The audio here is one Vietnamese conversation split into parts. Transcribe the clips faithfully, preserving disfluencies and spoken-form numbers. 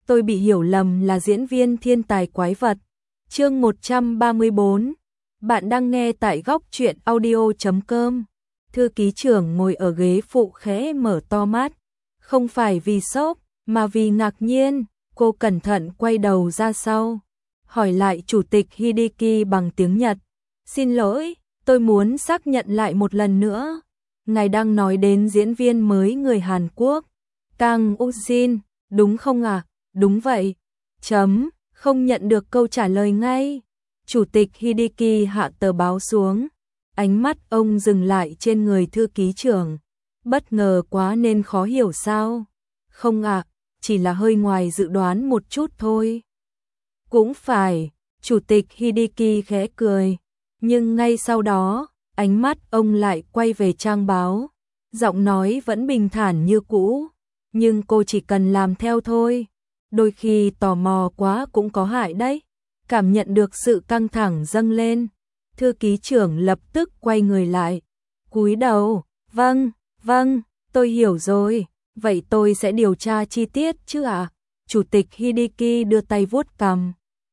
tôi bị hiểu lầm là diễn viên thiên tài quái vật. Chương một trăm ba mươi bốn. Bạn đang nghe tại góc truyện audio chấm com. Thư ký trưởng ngồi ở ghế phụ khẽ mở to mắt, không phải vì sốc, mà vì ngạc nhiên. Cô cẩn thận quay đầu ra sau, hỏi lại chủ tịch Hideki bằng tiếng Nhật. Xin lỗi, tôi muốn xác nhận lại một lần nữa. Ngài đang nói đến diễn viên mới người Hàn Quốc, Kang Ujin, đúng không ạ? À? Đúng vậy. Chấm, không nhận được câu trả lời ngay. Chủ tịch Hideki hạ tờ báo xuống. Ánh mắt ông dừng lại trên người thư ký trưởng. Bất ngờ quá nên khó hiểu sao? Không ạ, à, chỉ là hơi ngoài dự đoán một chút thôi. Cũng phải, chủ tịch Hideki khẽ cười. Nhưng ngay sau đó, ánh mắt ông lại quay về trang báo. Giọng nói vẫn bình thản như cũ. Nhưng cô chỉ cần làm theo thôi. Đôi khi tò mò quá cũng có hại đấy. Cảm nhận được sự căng thẳng dâng lên, thư ký trưởng lập tức quay người lại. Cúi đầu, vâng, vâng, tôi hiểu rồi. Vậy tôi sẽ điều tra chi tiết chứ ạ? À? Chủ tịch Hideki đưa tay vuốt cằm.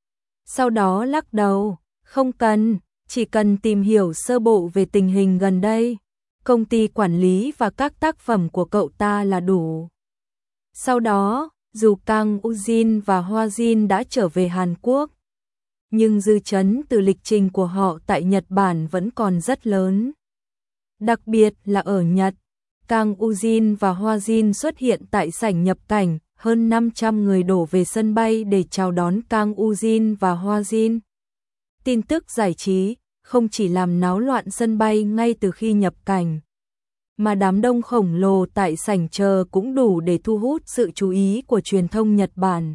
Sau đó lắc đầu, không cần, chỉ cần tìm hiểu sơ bộ về tình hình gần đây, công ty quản lý và các tác phẩm của cậu ta là đủ. Sau đó, dù Kang Ujin và Hoa Jin đã trở về Hàn Quốc, nhưng dư chấn từ lịch trình của họ tại Nhật Bản vẫn còn rất lớn. Đặc biệt là ở Nhật, Kang Ujin và Hoa Jin xuất hiện tại sảnh nhập cảnh, hơn năm trăm người đổ về sân bay để chào đón Kang Ujin và Hoa Jin. Tin tức giải trí không chỉ làm náo loạn sân bay ngay từ khi nhập cảnh, mà đám đông khổng lồ tại sảnh chờ cũng đủ để thu hút sự chú ý của truyền thông Nhật Bản.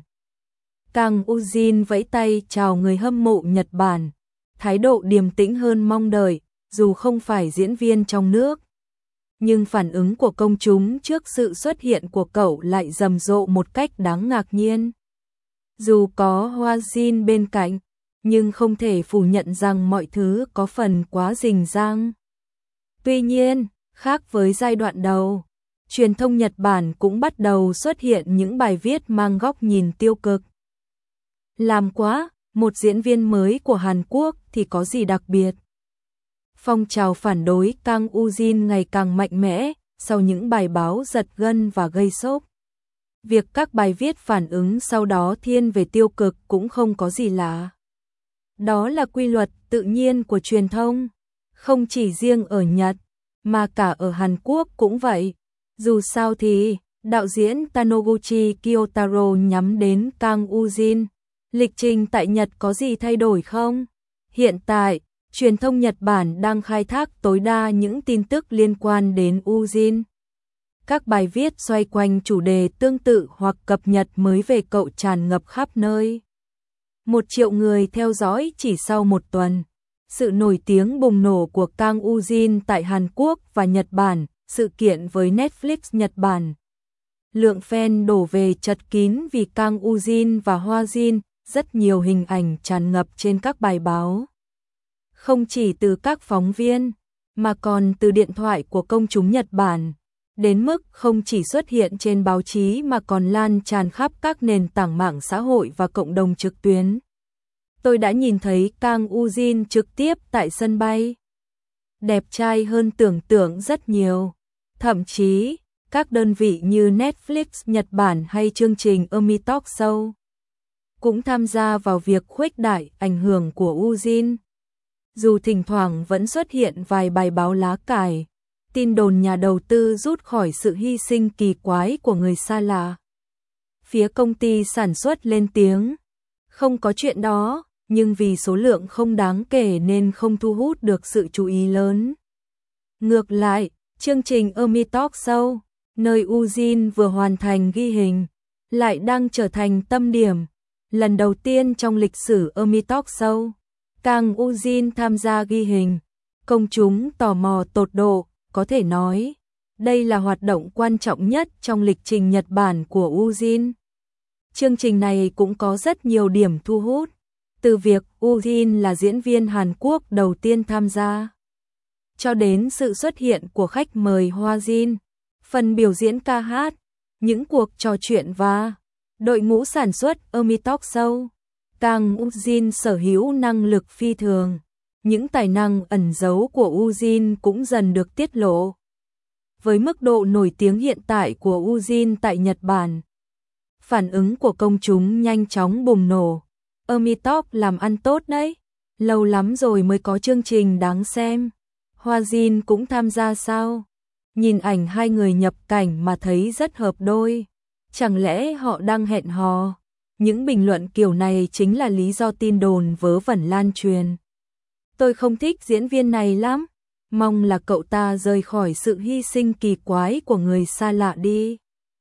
Kang Ujin vẫy tay chào người hâm mộ Nhật Bản, thái độ điềm tĩnh hơn mong đợi, dù không phải diễn viên trong nước. Nhưng phản ứng của công chúng trước sự xuất hiện của cậu lại rầm rộ một cách đáng ngạc nhiên. Dù có Hoa Jin bên cạnh, nhưng không thể phủ nhận rằng mọi thứ có phần quá rình rang. Tuy nhiên, khác với giai đoạn đầu, truyền thông Nhật Bản cũng bắt đầu xuất hiện những bài viết mang góc nhìn tiêu cực. Làm quá, một diễn viên mới của Hàn Quốc thì có gì đặc biệt? Phong trào phản đối Kang Ujin ngày càng mạnh mẽ sau những bài báo giật gân và gây sốc. Việc các bài viết phản ứng sau đó thiên về tiêu cực cũng không có gì lạ. Đó là quy luật tự nhiên của truyền thông, không chỉ riêng ở Nhật, mà cả ở Hàn Quốc cũng vậy. Dù sao thì, đạo diễn Taniguchi Kiyotaro nhắm đến Kang Ujin. Lịch trình tại Nhật có gì thay đổi không? Hiện tại, truyền thông Nhật Bản đang khai thác tối đa những tin tức liên quan đến Ujin. Các bài viết xoay quanh chủ đề tương tự hoặc cập nhật mới về cậu tràn ngập khắp nơi. Một triệu người theo dõi chỉ sau một tuần. Sự nổi tiếng bùng nổ của Kang Ujin tại Hàn Quốc và Nhật Bản, sự kiện với Netflix Nhật Bản. Lượng fan đổ về chật kín vì Kang Ujin và Hoa Jin, rất nhiều hình ảnh tràn ngập trên các bài báo. Không chỉ từ các phóng viên, mà còn từ điện thoại của công chúng Nhật Bản, đến mức không chỉ xuất hiện trên báo chí mà còn lan tràn khắp các nền tảng mạng xã hội và cộng đồng trực tuyến. Tôi đã nhìn thấy Kang Ujin trực tiếp tại sân bay. Đẹp trai hơn tưởng tượng rất nhiều. Thậm chí, các đơn vị như Netflix Nhật Bản hay chương trình Emi Talk Show cũng tham gia vào việc khuếch đại ảnh hưởng của Ujin. Dù thỉnh thoảng vẫn xuất hiện vài bài báo lá cải, tin đồn nhà đầu tư rút khỏi sự hy sinh kỳ quái của người xa lạ. Phía công ty sản xuất lên tiếng, không có chuyện đó, nhưng vì số lượng không đáng kể nên không thu hút được sự chú ý lớn. Ngược lại, chương trình Emi Talk Show, nơi Ujin vừa hoàn thành ghi hình, lại đang trở thành tâm điểm. Lần đầu tiên trong lịch sử Emi Talk Show, Kang Ujin tham gia ghi hình, công chúng tò mò tột độ, có thể nói, đây là hoạt động quan trọng nhất trong lịch trình Nhật Bản của Ujin. Chương trình này cũng có rất nhiều điểm thu hút, từ việc Ujin là diễn viên Hàn Quốc đầu tiên tham gia, cho đến sự xuất hiện của khách mời Hoa Jin, phần biểu diễn ca hát, những cuộc trò chuyện và Đội ngũ sản xuất Emi Talk Show. Kang Ujin sở hữu năng lực phi thường. Những tài năng ẩn giấu của Ujin cũng dần được tiết lộ. Với mức độ nổi tiếng hiện tại của Ujin tại Nhật Bản, phản ứng của công chúng nhanh chóng bùng nổ. Emi Talk làm ăn tốt đấy. Lâu lắm rồi mới có chương trình đáng xem. Hoa Jin cũng tham gia sao? Nhìn ảnh hai người nhập cảnh mà thấy rất hợp đôi. Chẳng lẽ họ đang hẹn hò? Những bình luận kiểu này chính là lý do tin đồn vớ vẩn lan truyền. Tôi không thích diễn viên này lắm. Mong là cậu ta rời khỏi sự hy sinh kỳ quái của người xa lạ đi.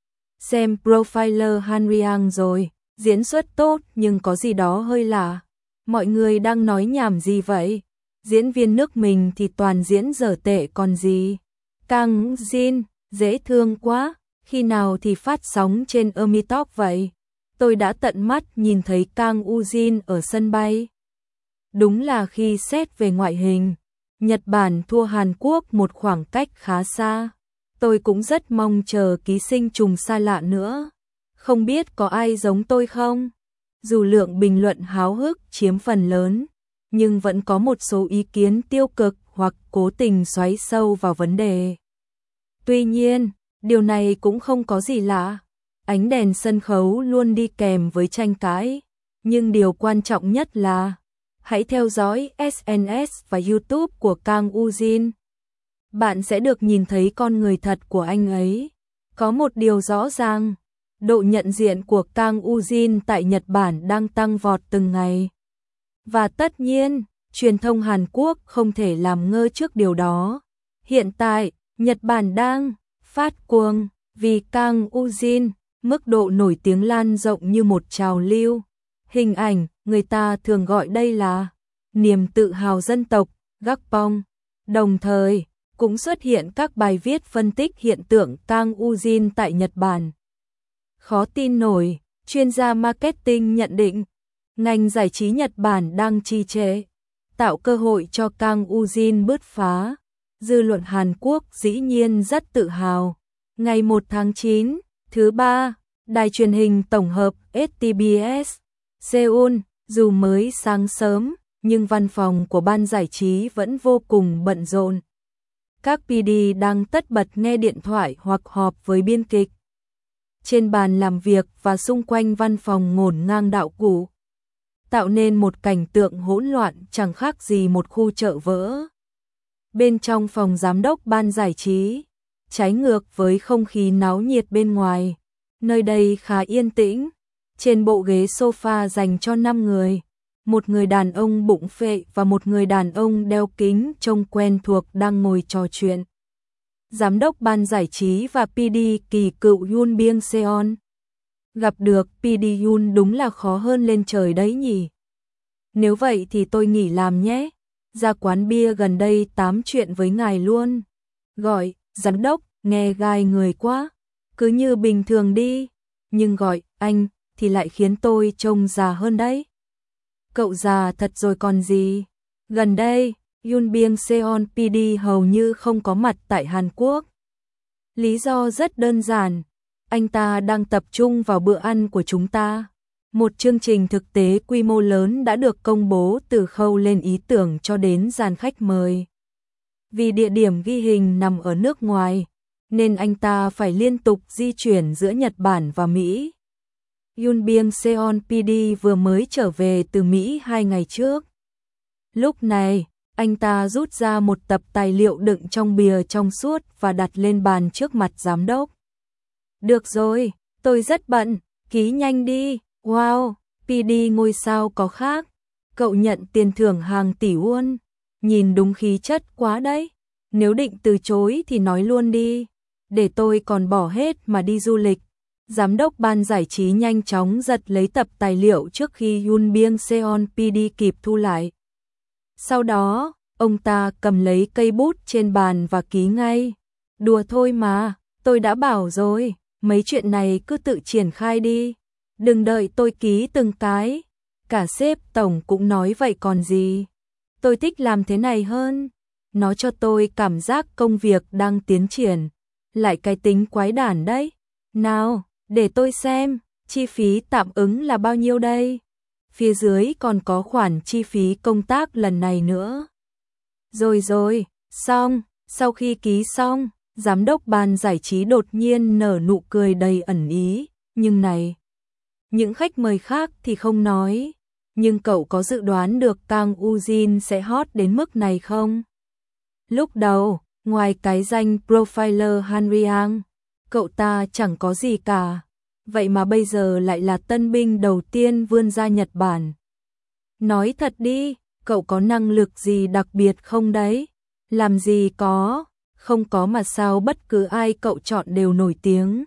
Xem Profiler Hanriang rồi. Diễn xuất tốt nhưng có gì đó hơi lạ. Mọi người đang nói nhảm gì vậy? Diễn viên nước mình thì toàn diễn dở tệ còn gì. Kang Jin, dễ thương quá. Khi nào thì phát sóng trên Emi Talk vậy? Tôi đã tận mắt nhìn thấy Kang Ujin ở sân bay. Đúng là khi xét về ngoại hình, Nhật Bản thua Hàn Quốc một khoảng cách khá xa. Tôi cũng rất mong chờ ký sinh trùng xa lạ nữa. Không biết có ai giống tôi không? Dù lượng bình luận háo hức chiếm phần lớn, nhưng vẫn có một số ý kiến tiêu cực hoặc cố tình xoáy sâu vào vấn đề. Tuy nhiên, điều này cũng không có gì lạ. Ánh đèn sân khấu luôn đi kèm với tranh cãi. Nhưng điều quan trọng nhất là hãy theo dõi ét en ét và YouTube của Kang Ujin. Bạn sẽ được nhìn thấy con người thật của anh ấy. Có một điều rõ ràng, độ nhận diện của Kang Ujin tại Nhật Bản đang tăng vọt từng ngày. Và tất nhiên, truyền thông Hàn Quốc không thể làm ngơ trước điều đó. Hiện tại, Nhật Bản đang phát cuồng vì Kang Ujin, mức độ nổi tiếng lan rộng như một trào lưu. Hình ảnh, người ta thường gọi đây là niềm tự hào dân tộc, Gakpong. Đồng thời, cũng xuất hiện các bài viết phân tích hiện tượng Kang Ujin tại Nhật Bản. Khó tin nổi, chuyên gia marketing nhận định, ngành giải trí Nhật Bản đang trì trệ, tạo cơ hội cho Kang Ujin bứt phá. Dư luận Hàn Quốc dĩ nhiên rất tự hào. Ngày một tháng chín, thứ ba, đài truyền hình tổng hợp ét tê bê ét, Seoul, dù mới sáng sớm, nhưng văn phòng của ban giải trí vẫn vô cùng bận rộn. Các pê đê đang tất bật nghe điện thoại hoặc họp với biên kịch. Trên bàn làm việc và xung quanh văn phòng ngổn ngang đạo cụ, tạo nên một cảnh tượng hỗn loạn chẳng khác gì một khu chợ vỡ. Bên trong phòng giám đốc ban giải trí, trái ngược với không khí náo nhiệt bên ngoài, nơi đây khá yên tĩnh. Trên bộ ghế sofa dành cho năm người, một người đàn ông bụng phệ và một người đàn ông đeo kính trông quen thuộc đang ngồi trò chuyện. Giám đốc ban giải trí và pê đê kỳ cựu Yoon Byung Seon. Gặp được pê đê Yoon đúng là khó hơn lên trời đấy nhỉ. Nếu vậy thì tôi nghỉ làm nhé. Ra quán bia gần đây tám chuyện với ngài luôn. Gọi, giám đốc, nghe gai người quá. Cứ như bình thường đi. Nhưng gọi, anh, thì lại khiến tôi trông già hơn đấy. Cậu già thật rồi còn gì. Gần đây, Yoon Byung Seon pê đê hầu như không có mặt tại Hàn Quốc. Lý do rất đơn giản. Anh ta đang tập trung vào bữa ăn của chúng ta. Một chương trình thực tế quy mô lớn đã được công bố từ khâu lên ý tưởng cho đến dàn khách mời. Vì địa điểm ghi hình nằm ở nước ngoài, nên anh ta phải liên tục di chuyển giữa Nhật Bản và Mỹ. Yoon Byung Seon pê đê vừa mới trở về từ Mỹ hai ngày trước. Lúc này, anh ta rút ra một tập tài liệu đựng trong bìa trong suốt và đặt lên bàn trước mặt giám đốc. Được rồi, tôi rất bận, ký nhanh đi. Wow, pê đê ngôi sao có khác. Cậu nhận tiền thưởng hàng tỷ won. Nhìn đúng khí chất quá đấy. Nếu định từ chối thì nói luôn đi. Để tôi còn bỏ hết mà đi du lịch. Giám đốc ban giải trí nhanh chóng giật lấy tập tài liệu trước khi Yoon Byung Seon pê đê kịp thu lại. Sau đó, ông ta cầm lấy cây bút trên bàn và ký ngay. Đùa thôi mà, tôi đã bảo rồi, mấy chuyện này cứ tự triển khai đi. Đừng đợi tôi ký từng cái. Cả sếp tổng cũng nói vậy còn gì. Tôi thích làm thế này hơn. Nó cho tôi cảm giác công việc đang tiến triển. Lại cái tính quái đản đấy. Nào, để tôi xem. Chi phí tạm ứng là bao nhiêu đây? Phía dưới còn có khoản chi phí công tác lần này nữa. Rồi rồi, xong, sau khi ký xong, giám đốc ban giải trí đột nhiên nở nụ cười đầy ẩn ý, nhưng này, những khách mời khác thì không nói, nhưng cậu có dự đoán được Kang Woo-jin sẽ hot đến mức này không? Lúc đầu, ngoài cái danh profiler Han Ryang, cậu ta chẳng có gì cả, vậy mà bây giờ lại là tân binh đầu tiên vươn ra Nhật Bản. Nói thật đi, cậu có năng lực gì đặc biệt không đấy? Làm gì có, không có mà sao bất cứ ai cậu chọn đều nổi tiếng.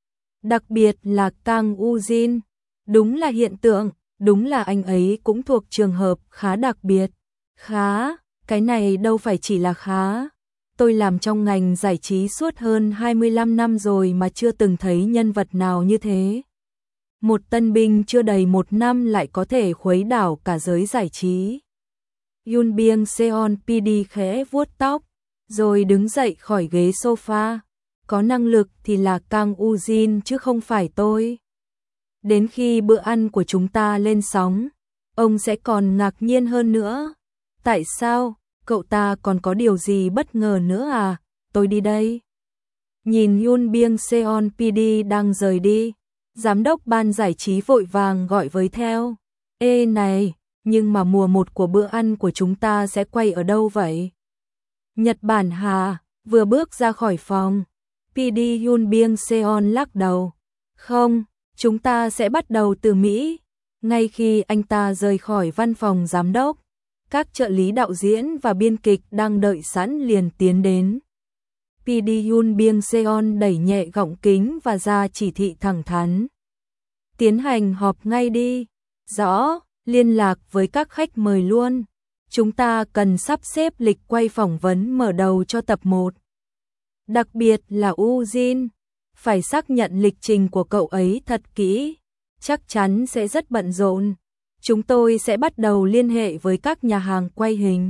Đặc biệt là Kang Woo-jin, đúng là hiện tượng, đúng là anh ấy cũng thuộc trường hợp khá đặc biệt. Khá, cái này đâu phải chỉ là khá. Tôi làm trong ngành giải trí suốt hơn hai mươi lăm năm rồi mà chưa từng thấy nhân vật nào như thế. Một tân binh chưa đầy một năm lại có thể khuấy đảo cả giới giải trí. Yoon Byung Seon pê đê khẽ vuốt tóc, rồi đứng dậy khỏi ghế sofa. Có năng lực thì là Kang Woo-jin chứ không phải tôi. Đến khi bữa ăn của chúng ta lên sóng, ông sẽ còn ngạc nhiên hơn nữa. Tại sao? Cậu ta còn có điều gì bất ngờ nữa à? Tôi đi đây. Nhìn Yoon Byung Seon pê đê đang rời đi, giám đốc ban giải trí vội vàng gọi với theo. Ê này, nhưng mà mùa một của bữa ăn của chúng ta sẽ quay ở đâu vậy? Nhật Bản hả? Vừa bước ra khỏi phòng, pê đê Yoon Byung Seon lắc đầu. Không, chúng ta sẽ bắt đầu từ Mỹ. Ngay khi anh ta rời khỏi văn phòng giám đốc, các trợ lý đạo diễn và biên kịch đang đợi sẵn liền tiến đến. pê đê Yoon Byung Seon đẩy nhẹ gọng kính và ra chỉ thị thẳng thắn. Tiến hành họp ngay đi. Rõ, liên lạc với các khách mời luôn. Chúng ta cần sắp xếp lịch quay phỏng vấn mở đầu cho tập một. Đặc biệt là Woo-jin, phải xác nhận lịch trình của cậu ấy thật kỹ. Chắc chắn sẽ rất bận rộn. Chúng tôi sẽ bắt đầu liên hệ với các nhà hàng quay hình.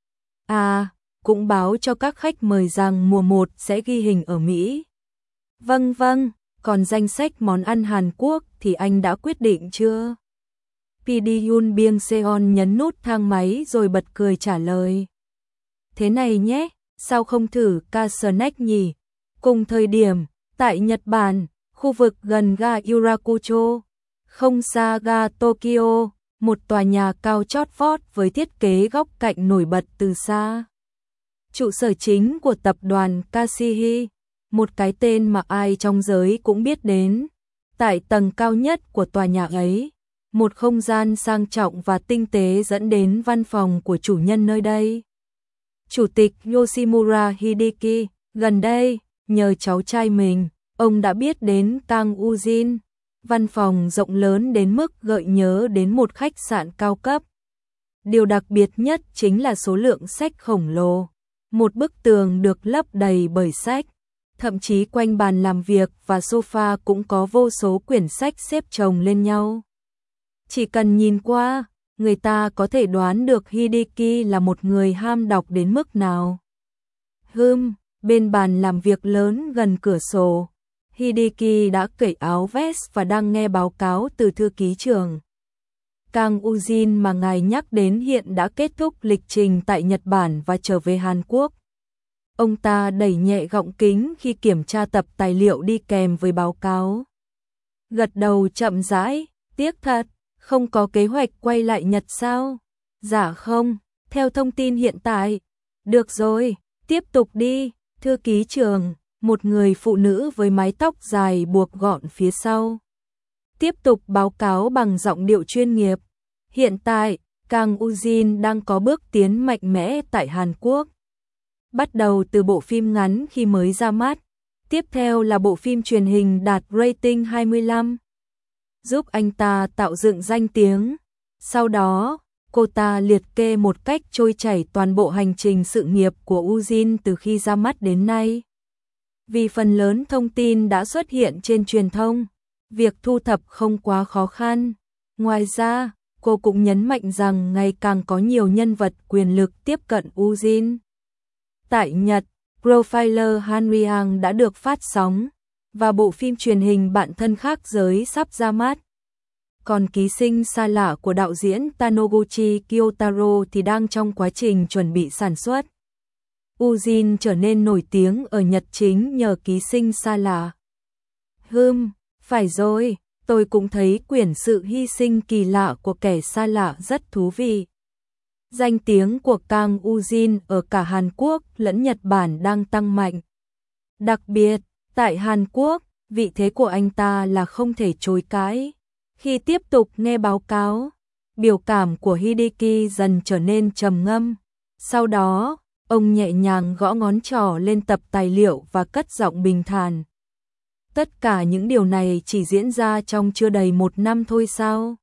À, cũng báo cho các khách mời rằng mùa một sẽ ghi hình ở Mỹ. Vâng vâng, còn danh sách món ăn Hàn Quốc thì anh đã quyết định chưa? pê đê Yoon Byung Seon nhấn nút thang máy rồi bật cười trả lời. Thế này nhé, sao không thử ca snack nhỉ? Cùng thời điểm, tại Nhật Bản, khu vực gần ga Urakucho, không xa ga Tokyo, một tòa nhà cao chót vót với thiết kế góc cạnh nổi bật từ xa. Trụ sở chính của tập đoàn Kasihi, một cái tên mà ai trong giới cũng biết đến. Tại tầng cao nhất của tòa nhà ấy, một không gian sang trọng và tinh tế dẫn đến văn phòng của chủ nhân nơi đây. Chủ tịch Yoshimura Hideki, gần đây, nhờ cháu trai mình, ông đã biết đến Kang Woo-jin. Văn phòng rộng lớn đến mức gợi nhớ đến một khách sạn cao cấp. Điều đặc biệt nhất chính là số lượng sách khổng lồ. Một bức tường được lấp đầy bởi sách. Thậm chí quanh bàn làm việc và sofa cũng có vô số quyển sách xếp chồng lên nhau. Chỉ cần nhìn qua, người ta có thể đoán được Hideki là một người ham đọc đến mức nào. Hừm, bên bàn làm việc lớn gần cửa sổ, Hideki đã cởi áo vest và đang nghe báo cáo từ thư ký trưởng. Kang Woo-jin mà ngài nhắc đến hiện đã kết thúc lịch trình tại Nhật Bản và trở về Hàn Quốc. Ông ta đẩy nhẹ gọng kính khi kiểm tra tập tài liệu đi kèm với báo cáo. Gật đầu chậm rãi, tiếc thật, không có kế hoạch quay lại Nhật sao? Dạ không, theo thông tin hiện tại. Được rồi, tiếp tục đi, thư ký trưởng, một người phụ nữ với mái tóc dài buộc gọn phía sau. Tiếp tục báo cáo bằng giọng điệu chuyên nghiệp. Hiện tại, Kang Woo-jin đang có bước tiến mạnh mẽ tại Hàn Quốc. Bắt đầu từ bộ phim ngắn khi mới ra mắt, tiếp theo là bộ phim truyền hình đạt rating hai mươi lăm, giúp anh ta tạo dựng danh tiếng. Sau đó, cô ta liệt kê một cách trôi chảy toàn bộ hành trình sự nghiệp của Woo-jin từ khi ra mắt đến nay. Vì phần lớn thông tin đã xuất hiện trên truyền thông, việc thu thập không quá khó khăn. Ngoài ra, cô cũng nhấn mạnh rằng ngày càng có nhiều nhân vật quyền lực tiếp cận Woo-jin. Tại Nhật, Profiler Han Ryang đã được phát sóng. và bộ phim truyền hình Bạn thân khác giới sắp ra mắt. Còn Ký sinh xa lạ của đạo diễn Taniguchi Kyotaro thì đang trong quá trình chuẩn bị sản xuất. Ujin trở nên nổi tiếng ở Nhật chính nhờ Ký sinh xa lạ. Hừm, phải rồi, tôi cũng thấy quyển Sự hy sinh kỳ lạ của kẻ xa lạ rất thú vị. Danh tiếng của Kang Ujin ở cả Hàn Quốc lẫn Nhật Bản đang tăng mạnh. Đặc biệt, tại Hàn Quốc, vị thế của anh ta là không thể chối cãi. Khi tiếp tục nghe báo cáo, biểu cảm của Hideki dần trở nên trầm ngâm. Sau đó, ông nhẹ nhàng gõ ngón trỏ lên tập tài liệu và cất giọng bình thản. Tất cả những điều này chỉ diễn ra trong chưa đầy một năm thôi sao?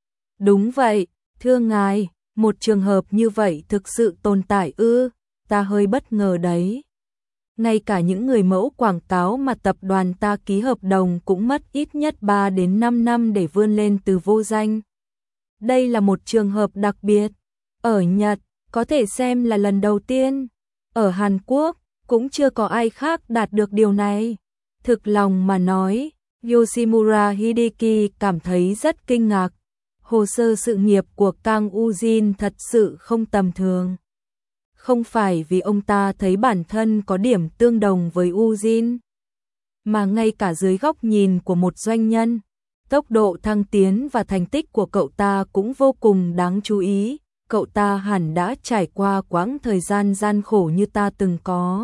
Đúng vậy, thưa ngài, một trường hợp như vậy thực sự tồn tại ư, ta hơi bất ngờ đấy. Ngay cả những người mẫu quảng cáo mà tập đoàn ta ký hợp đồng cũng mất ít nhất ba đến năm năm để vươn lên từ vô danh. Đây là một trường hợp đặc biệt. Ở Nhật, có thể xem là lần đầu tiên. Ở Hàn Quốc, cũng chưa có ai khác đạt được điều này. Thực lòng mà nói, Yoshimura Hideki cảm thấy rất kinh ngạc. Hồ sơ sự nghiệp của Kang Ujin thật sự không tầm thường. Không phải vì ông ta thấy bản thân có điểm tương đồng với Ujin, mà ngay cả dưới góc nhìn của một doanh nhân, tốc độ thăng tiến và thành tích của cậu ta cũng vô cùng đáng chú ý. Cậu ta hẳn đã trải qua quãng thời gian gian khổ như ta từng có.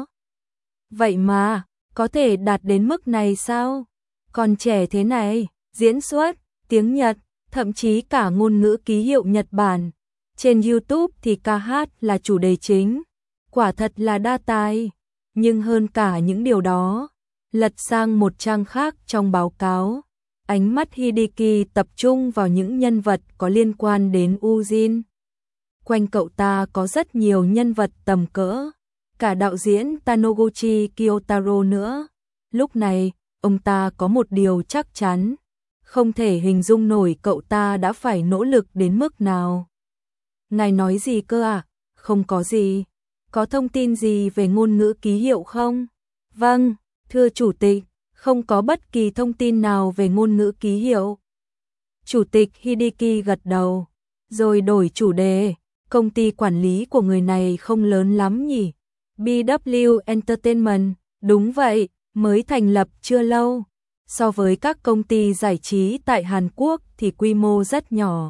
Vậy mà, có thể đạt đến mức này sao? Còn trẻ thế này, diễn xuất, tiếng Nhật, thậm chí cả ngôn ngữ ký hiệu Nhật Bản. Trên YouTube thì ca hát là chủ đề chính. Quả thật là đa tài. Nhưng hơn cả những điều đó, lật sang một trang khác trong báo cáo, ánh mắt Hideki tập trung vào những nhân vật có liên quan đến Ujin. Quanh cậu ta có rất nhiều nhân vật tầm cỡ, cả đạo diễn Taniguchi Kyotaro nữa. Lúc này, ông ta có một điều chắc chắn, không thể hình dung nổi cậu ta đã phải nỗ lực đến mức nào. Ngài nói gì cơ à? Không có gì. Có thông tin gì về ngôn ngữ ký hiệu không? Vâng, thưa chủ tịch, không có bất kỳ thông tin nào về ngôn ngữ ký hiệu. Chủ tịch Hideki gật đầu, rồi đổi chủ đề. Công ty quản lý của người này không lớn lắm nhỉ? bê vê Entertainment, đúng vậy, mới thành lập chưa lâu. So với các công ty giải trí tại Hàn Quốc thì quy mô rất nhỏ.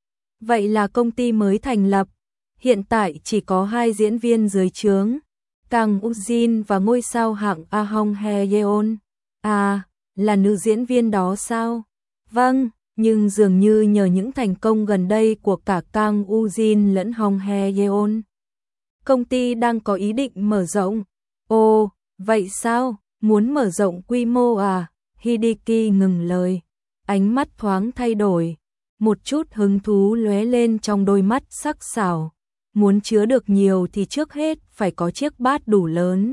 Vậy là công ty mới thành lập, hiện tại chỉ có hai diễn viên dưới trướng, Kang Ujin và ngôi sao hạng Ah Hong Hye Yeon. À, là nữ diễn viên đó sao? Vâng, nhưng dường như nhờ những thành công gần đây của cả Kang Ujin lẫn Hong Hye Yeon, công ty đang có ý định mở rộng. Ồ, vậy sao? Muốn mở rộng quy mô à? Hideki ngừng lời, ánh mắt thoáng thay đổi, một chút hứng thú lóe lên trong đôi mắt sắc sảo. Muốn chứa được nhiều thì trước hết phải có chiếc bát đủ lớn.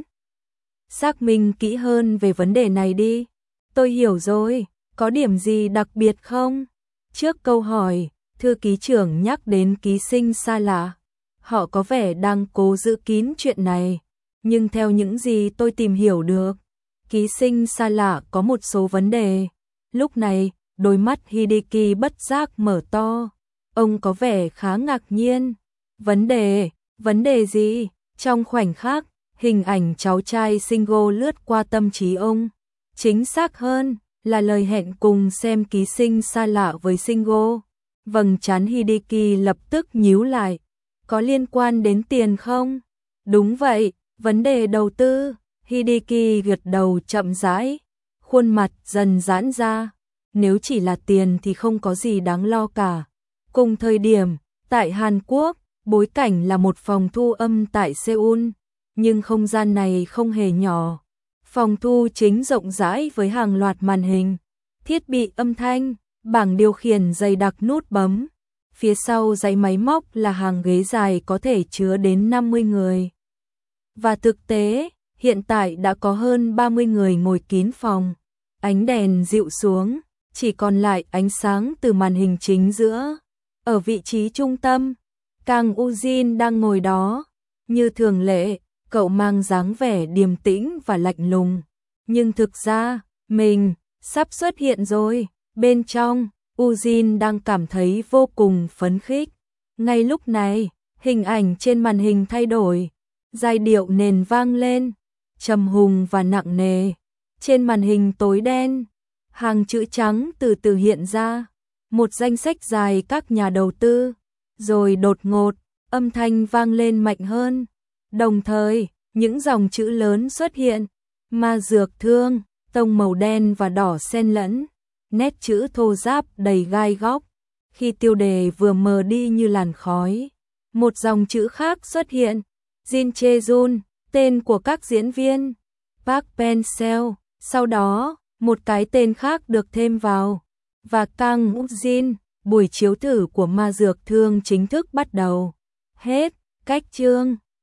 Xác minh kỹ hơn về vấn đề này đi. Tôi hiểu rồi, có điểm gì đặc biệt không? Trước câu hỏi, thư ký trưởng nhắc đến ký sinh xa lạ. Họ có vẻ đang cố giữ kín chuyện này, nhưng theo những gì tôi tìm hiểu được, ký sinh xa lạ có một số vấn đề. Lúc này, đôi mắt Hideki bất giác mở to. Ông có vẻ khá ngạc nhiên. Vấn đề? Vấn đề gì? Trong khoảnh khắc, hình ảnh cháu trai Shingo lướt qua tâm trí ông. Chính xác hơn, là lời hẹn cùng xem ký sinh xa lạ với Shingo. Vầng trán Hideki lập tức nhíu lại. Có liên quan đến tiền không? Đúng vậy, vấn đề đầu tư. Hideki gật đầu chậm rãi, khuôn mặt dần giãn ra. Nếu chỉ là tiền thì không có gì đáng lo cả. Cùng thời điểm, tại Hàn Quốc, bối cảnh là một phòng thu âm tại Seoul, nhưng không gian này không hề nhỏ. Phòng thu chính rộng rãi với hàng loạt màn hình, thiết bị âm thanh, bảng điều khiển dày đặc nút bấm. Phía sau dãy máy móc là hàng ghế dài có thể chứa đến năm mươi người. Và thực tế, hiện tại đã có hơn ba mươi người ngồi kín phòng. Ánh đèn dịu xuống, chỉ còn lại ánh sáng từ màn hình chính giữa. Ở vị trí trung tâm, Kang Ujin đang ngồi đó. Như thường lệ, cậu mang dáng vẻ điềm tĩnh và lạnh lùng. Nhưng thực ra, Mình, sắp xuất hiện rồi. Bên trong, Ujin đang cảm thấy vô cùng phấn khích. Ngay lúc này, hình ảnh trên màn hình thay đổi, giai điệu nền vang lên, trầm hùng và nặng nề. Trên màn hình tối đen, hàng chữ trắng từ từ hiện ra, một danh sách dài các nhà đầu tư, rồi đột ngột, âm thanh vang lên mạnh hơn. Đồng thời, những dòng chữ lớn xuất hiện, Ma Dược Thương, tông màu đen và đỏ xen lẫn, nét chữ thô ráp đầy gai góc. Khi tiêu đề vừa mờ đi như làn khói, một dòng chữ khác xuất hiện, Jin Chae-jun, tên của các diễn viên, Park Pen-seo, sau đó, một cái tên khác được thêm vào, và Kang Uk-jin, buổi chiếu thử của Ma Dược Thương chính thức bắt đầu. Hết, cách chương.